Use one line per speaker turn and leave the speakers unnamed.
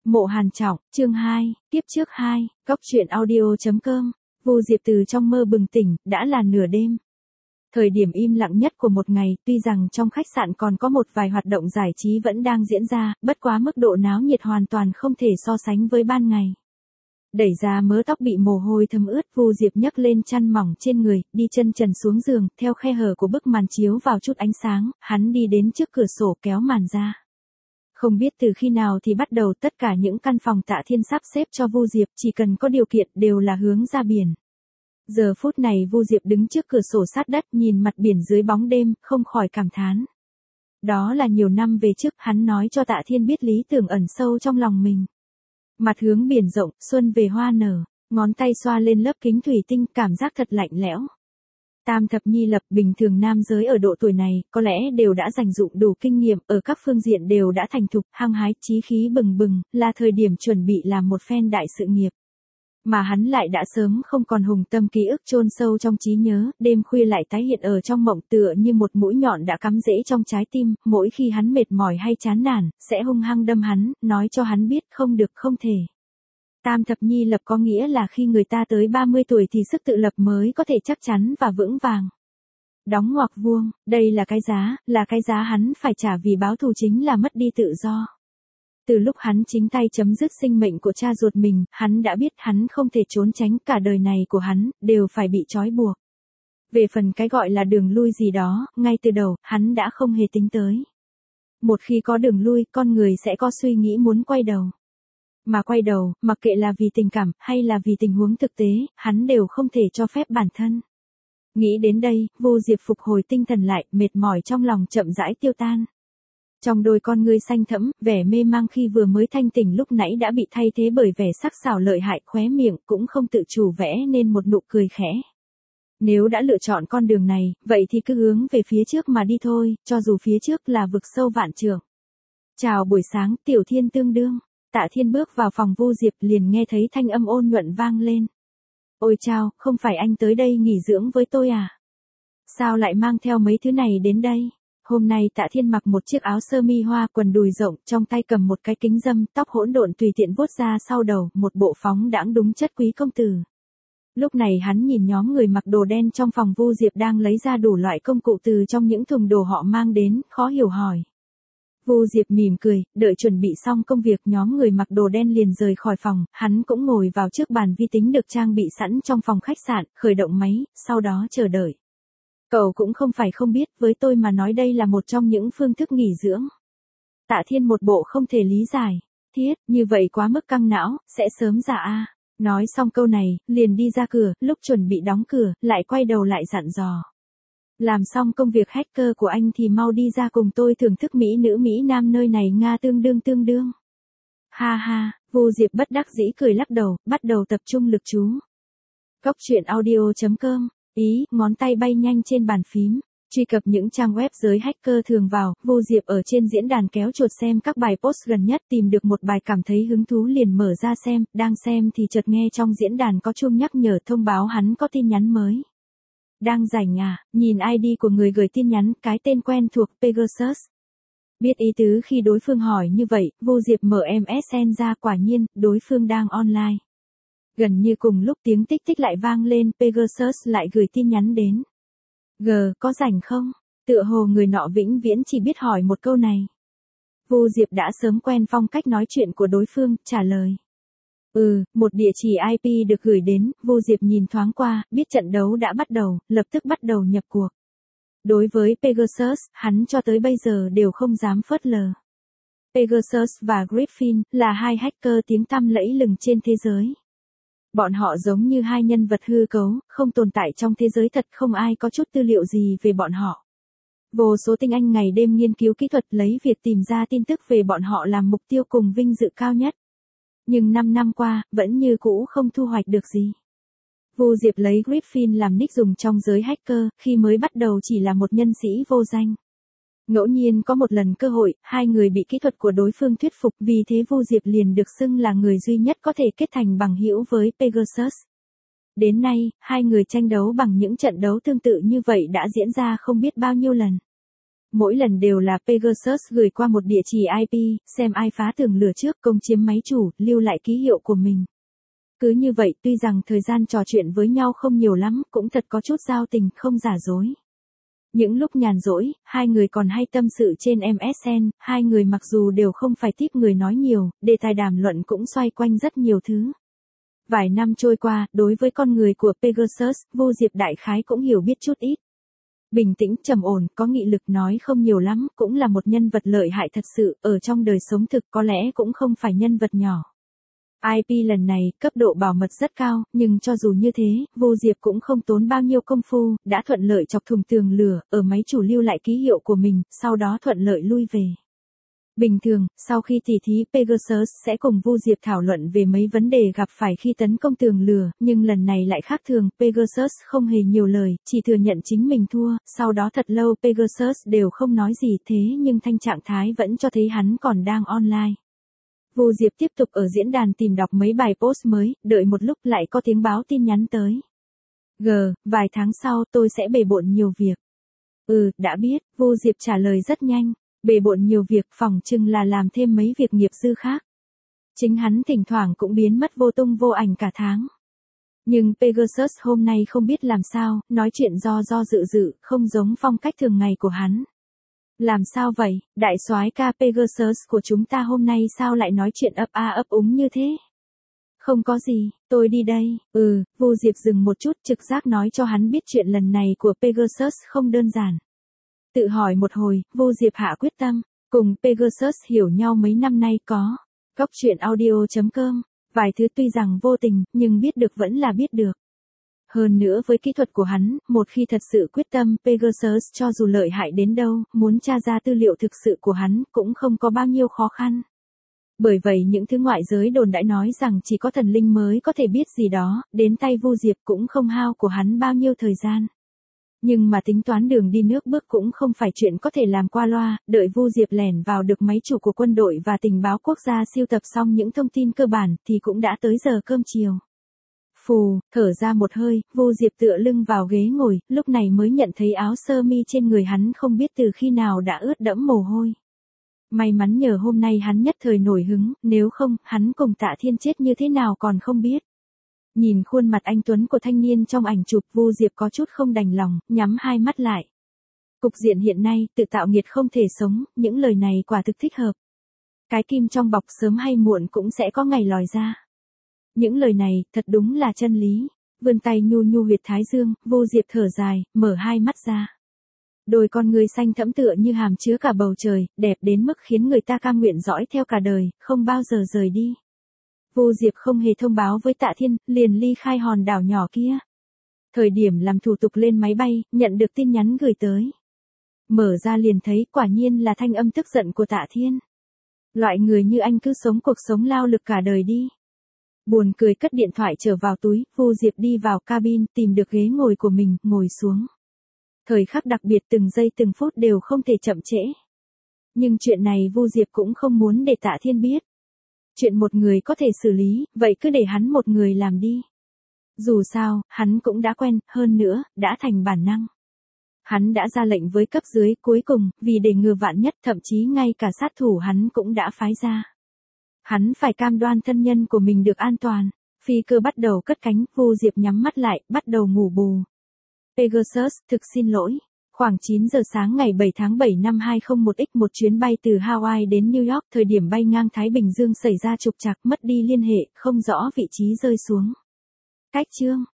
Mộ Hàn Trọng, chương 2, tiếp trước 2, góc truyện audio.com. Vu Diệp từ trong mơ bừng tỉnh, đã là nửa đêm. Thời điểm im lặng nhất của một ngày, tuy rằng trong khách sạn còn có một vài hoạt động giải trí vẫn đang diễn ra, bất quá mức độ náo nhiệt hoàn toàn không thể so sánh với ban ngày. Đẩy ra mớ tóc bị mồ hôi thấm ướt, Vu Diệp nhấc lên chăn mỏng trên người, đi chân trần xuống giường, theo khe hở của bức màn chiếu vào chút ánh sáng, hắn đi đến trước cửa sổ kéo màn ra. Không biết từ khi nào thì bắt đầu tất cả những căn phòng Tạ Thiên sắp xếp cho Vu Diệp chỉ cần có điều kiện đều là hướng ra biển. Giờ phút này Vu Diệp đứng trước cửa sổ sát đất nhìn mặt biển dưới bóng đêm, không khỏi cảm thán. Đó là nhiều năm về trước hắn nói cho Tạ Thiên biết lý tưởng ẩn sâu trong lòng mình. Mặt hướng biển rộng, xuân về hoa nở, ngón tay xoa lên lớp kính thủy tinh, cảm giác thật lạnh lẽo. Tam thập nhi lập, bình thường nam giới ở độ tuổi này, có lẽ đều đã dành dụm đủ kinh nghiệm, ở các phương diện đều đã thành thục, hăng hái, chí khí bừng bừng, là thời điểm chuẩn bị làm một phen đại sự nghiệp. Mà hắn lại đã sớm không còn hùng tâm, ký ức chôn sâu trong trí nhớ, đêm khuya lại tái hiện ở trong mộng, tựa như một mũi nhọn đã cắm rễ trong trái tim, mỗi khi hắn mệt mỏi hay chán nản, sẽ hung hăng đâm hắn, nói cho hắn biết không được, không thể. Tam thập nhi lập có nghĩa là khi người ta tới 30 tuổi thì sức tự lập mới có thể chắc chắn và vững vàng. Đóng ngoặc vuông, đây là cái giá hắn phải trả vì báo thù chính là mất đi tự do. Từ lúc hắn chính tay chấm dứt sinh mệnh của cha ruột mình, hắn đã biết hắn không thể trốn tránh, cả đời này của hắn đều phải bị trói buộc. Về phần cái gọi là đường lui gì đó, ngay từ đầu, hắn đã không hề tính tới. Một khi có đường lui, con người sẽ có suy nghĩ muốn quay đầu. Mà quay đầu, mặc kệ là vì tình cảm, hay là vì tình huống thực tế, hắn đều không thể cho phép bản thân. Nghĩ đến đây, Vu Diệp phục hồi tinh thần lại, mệt mỏi trong lòng chậm rãi tiêu tan. Trong đôi con ngươi xanh thẫm, vẻ mê mang khi vừa mới thanh tỉnh lúc nãy đã bị thay thế bởi vẻ sắc sảo lợi hại, khóe miệng cũng không tự chủ vẽ nên một nụ cười khẽ. Nếu đã lựa chọn con đường này, vậy thì cứ hướng về phía trước mà đi thôi, cho dù phía trước là vực sâu vạn trượng. Chào buổi sáng, Tiểu Thiên tương đương. Tạ Thiên bước vào phòng Vu Diệp liền nghe thấy thanh âm ôn nhuận vang lên. Ôi chao, không phải anh tới đây nghỉ dưỡng với tôi à? Sao lại mang theo mấy thứ này đến đây? Hôm nay Tạ Thiên mặc một chiếc áo sơ mi hoa, quần đùi rộng, trong tay cầm một cái kính râm, tóc hỗn độn tùy tiện vuốt ra sau đầu, một bộ phóng đãng đúng chất quý công tử. Lúc này hắn nhìn nhóm người mặc đồ đen trong phòng Vu Diệp đang lấy ra đủ loại công cụ từ trong những thùng đồ họ mang đến, khó hiểu hỏi. Vu Diệp mỉm cười, đợi chuẩn bị xong công việc nhóm người mặc đồ đen liền rời khỏi phòng, hắn cũng ngồi vào trước bàn vi tính được trang bị sẵn trong phòng khách sạn, khởi động máy, sau đó chờ đợi. Cậu cũng không phải không biết, với tôi mà nói đây là một trong những phương thức nghỉ dưỡng. Tạ Thiên một bộ không thể lý giải. Thiết, như vậy quá mức căng não, sẽ sớm già a. Nói xong câu này, liền đi ra cửa, lúc chuẩn bị đóng cửa, lại quay đầu lại dặn dò. Làm xong công việc hacker của anh thì mau đi ra cùng tôi thưởng thức mỹ nữ Mỹ Nam nơi này Nga tương đương. Ha ha, Vu Diệp bất đắc dĩ cười lắc đầu, bắt đầu tập trung lực chú. Góc truyện audio.com. Ý, ngón tay bay nhanh trên bàn phím. Truy cập những trang web giới hacker thường vào, Vu Diệp ở trên diễn đàn kéo chuột xem các bài post gần nhất, tìm được một bài cảm thấy hứng thú liền mở ra xem, đang xem thì chợt nghe trong diễn đàn có chuông nhắc nhở thông báo hắn có tin nhắn mới. Đang rảnh à, nhìn ID của người gửi tin nhắn, cái tên quen thuộc Pegasus. Biết ý tứ khi đối phương hỏi như vậy, Vu Diệp mở MSN ra, quả nhiên, đối phương đang online. Gần như cùng lúc tiếng tích tích lại vang lên, Pegasus lại gửi tin nhắn đến. Có rảnh không? Tựa hồ người nọ vĩnh viễn chỉ biết hỏi một câu này. Vu Diệp đã sớm quen phong cách nói chuyện của đối phương, trả lời. Một địa chỉ IP được gửi đến, Vu Diệp nhìn thoáng qua, biết trận đấu đã bắt đầu, lập tức bắt đầu nhập cuộc. Đối với Pegasus, hắn cho tới bây giờ đều không dám phớt lờ. Pegasus và Griffin là hai hacker tiếng tăm lẫy lừng trên thế giới. Bọn họ giống như hai nhân vật hư cấu, không tồn tại trong thế giới thật, không ai có chút tư liệu gì về bọn họ. Vô số tinh anh ngày đêm nghiên cứu kỹ thuật lấy việc tìm ra tin tức về bọn họ làm mục tiêu cùng vinh dự cao nhất. Nhưng 5 năm qua, vẫn như cũ không thu hoạch được gì. Vu Diệp lấy Griffin làm nick dùng trong giới hacker, khi mới bắt đầu chỉ là một nhân sĩ vô danh. Ngẫu nhiên có một lần cơ hội, hai người bị kỹ thuật của đối phương thuyết phục, vì thế Vu Diệp liền được xưng là người duy nhất có thể kết thành bằng hữu với Pegasus. Đến nay, hai người tranh đấu bằng những trận đấu tương tự như vậy đã diễn ra không biết bao nhiêu lần. Mỗi lần đều là Pegasus gửi qua một địa chỉ IP, xem ai phá tường lửa trước công chiếm máy chủ, lưu lại ký hiệu của mình. Cứ như vậy tuy rằng thời gian trò chuyện với nhau không nhiều lắm, cũng thật có chút giao tình, không giả dối. Những lúc nhàn rỗi, hai người còn hay tâm sự trên MSN, hai người mặc dù đều không phải típ người nói nhiều, đề tài đàm luận cũng xoay quanh rất nhiều thứ. Vài năm trôi qua, đối với con người của Pegasus, Vu Diệp đại khái cũng hiểu biết chút ít. Bình tĩnh, trầm ổn, có nghị lực, nói không nhiều lắm, cũng là một nhân vật lợi hại thật sự, ở trong đời sống thực có lẽ cũng không phải nhân vật nhỏ. IP lần này, cấp độ bảo mật rất cao, nhưng cho dù như thế, Vu Diệp cũng không tốn bao nhiêu công phu, đã thuận lợi chọc thủng tường lửa, ở máy chủ lưu lại ký hiệu của mình, sau đó thuận lợi lui về. Bình thường, sau khi tỉ thí Pegasus sẽ cùng Vu Diệp thảo luận về mấy vấn đề gặp phải khi tấn công tường lửa, nhưng lần này lại khác thường, Pegasus không hề nhiều lời, chỉ thừa nhận chính mình thua, sau đó thật lâu Pegasus đều không nói gì thế nhưng thanh trạng thái vẫn cho thấy hắn còn đang online. Vu Diệp tiếp tục ở diễn đàn tìm đọc mấy bài post mới, đợi một lúc lại có tiếng báo tin nhắn tới. Vài tháng sau tôi sẽ bề bộn nhiều việc. Đã biết, Vu Diệp trả lời rất nhanh. Bề bộn nhiều việc, phỏng chừng là làm thêm mấy việc nghiệp dư khác. Chính hắn thỉnh thoảng cũng biến mất vô tung vô ảnh cả tháng. Nhưng Pegasus hôm nay không biết làm sao, nói chuyện do dự, không giống phong cách thường ngày của hắn. Làm sao vậy, đại soái ca Pegasus của chúng ta hôm nay sao lại nói chuyện ấp úng như thế? Không có gì, tôi đi đây. Vu Diệp dừng một chút, trực giác nói cho hắn biết chuyện lần này của Pegasus không đơn giản. Tự hỏi một hồi, Vu Diệp hạ quyết tâm, cùng Pegasus hiểu nhau mấy năm nay có. Góc truyện audio.com, vài thứ tuy rằng vô tình, nhưng biết được vẫn là biết được. Hơn nữa với kỹ thuật của hắn, một khi thật sự quyết tâm, Pegasus cho dù lợi hại đến đâu, muốn tra ra tư liệu thực sự của hắn, cũng không có bao nhiêu khó khăn. Bởi vậy những thứ ngoại giới đồn đãi nói rằng chỉ có thần linh mới có thể biết gì đó, đến tay Vu Diệp cũng không hao của hắn bao nhiêu thời gian. Nhưng mà tính toán đường đi nước bước cũng không phải chuyện có thể làm qua loa, đợi Vu Diệp lẻn vào được máy chủ của quân đội và tình báo quốc gia siêu tập xong những thông tin cơ bản thì cũng đã tới giờ cơm chiều. Phù, thở ra một hơi, Vu Diệp tựa lưng vào ghế ngồi, lúc này mới nhận thấy áo sơ mi trên người hắn không biết từ khi nào đã ướt đẫm mồ hôi. May mắn nhờ hôm nay hắn nhất thời nổi hứng, nếu không, hắn cùng Tạ Thiên chết như thế nào còn không biết. Nhìn khuôn mặt anh tuấn của thanh niên trong ảnh chụp, Vu Diệp có chút không đành lòng, nhắm hai mắt lại. Cục diện hiện nay, tự tạo nghiệt không thể sống, những lời này quả thực thích hợp. Cái kim trong bọc sớm hay muộn cũng sẽ có ngày lòi ra. Những lời này, thật đúng là chân lý. Vươn tay nhu huyệt thái dương, Vu Diệp thở dài, mở hai mắt ra. Đôi con người xanh thẫm tựa như hàm chứa cả bầu trời, đẹp đến mức khiến người ta cam nguyện dõi theo cả đời, không bao giờ rời đi. Vu Diệp không hề thông báo với Tạ Thiên, liền ly khai hòn đảo nhỏ kia. Thời điểm làm thủ tục lên máy bay, nhận được tin nhắn gửi tới. Mở ra liền thấy, quả nhiên là thanh âm tức giận của Tạ Thiên. Loại người như anh cứ sống cuộc sống lao lực cả đời đi. Buồn cười cất điện thoại trở vào túi, Vu Diệp đi vào cabin, tìm được ghế ngồi của mình, ngồi xuống. Thời khắc đặc biệt từng giây từng phút đều không thể chậm trễ. Nhưng chuyện này Vu Diệp cũng không muốn để Tạ Thiên biết. Chuyện một người có thể xử lý, vậy cứ để hắn một người làm đi. Dù sao, hắn cũng đã quen, hơn nữa, đã thành bản năng. Hắn đã ra lệnh với cấp dưới, cuối cùng, vì để ngừa vạn nhất, thậm chí ngay cả sát thủ hắn cũng đã phái ra. Hắn phải cam đoan thân nhân của mình được an toàn. Phi cơ bắt đầu cất cánh, Vu Diệp nhắm mắt lại, bắt đầu ngủ bù. Pegasus, thực xin lỗi. Khoảng 9 giờ sáng ngày 7 tháng 7 năm 2001X, một chuyến bay từ Hawaii đến New York, thời điểm bay ngang Thái Bình Dương xảy ra trục trặc, mất đi liên hệ, không rõ vị trí rơi xuống. Cách chương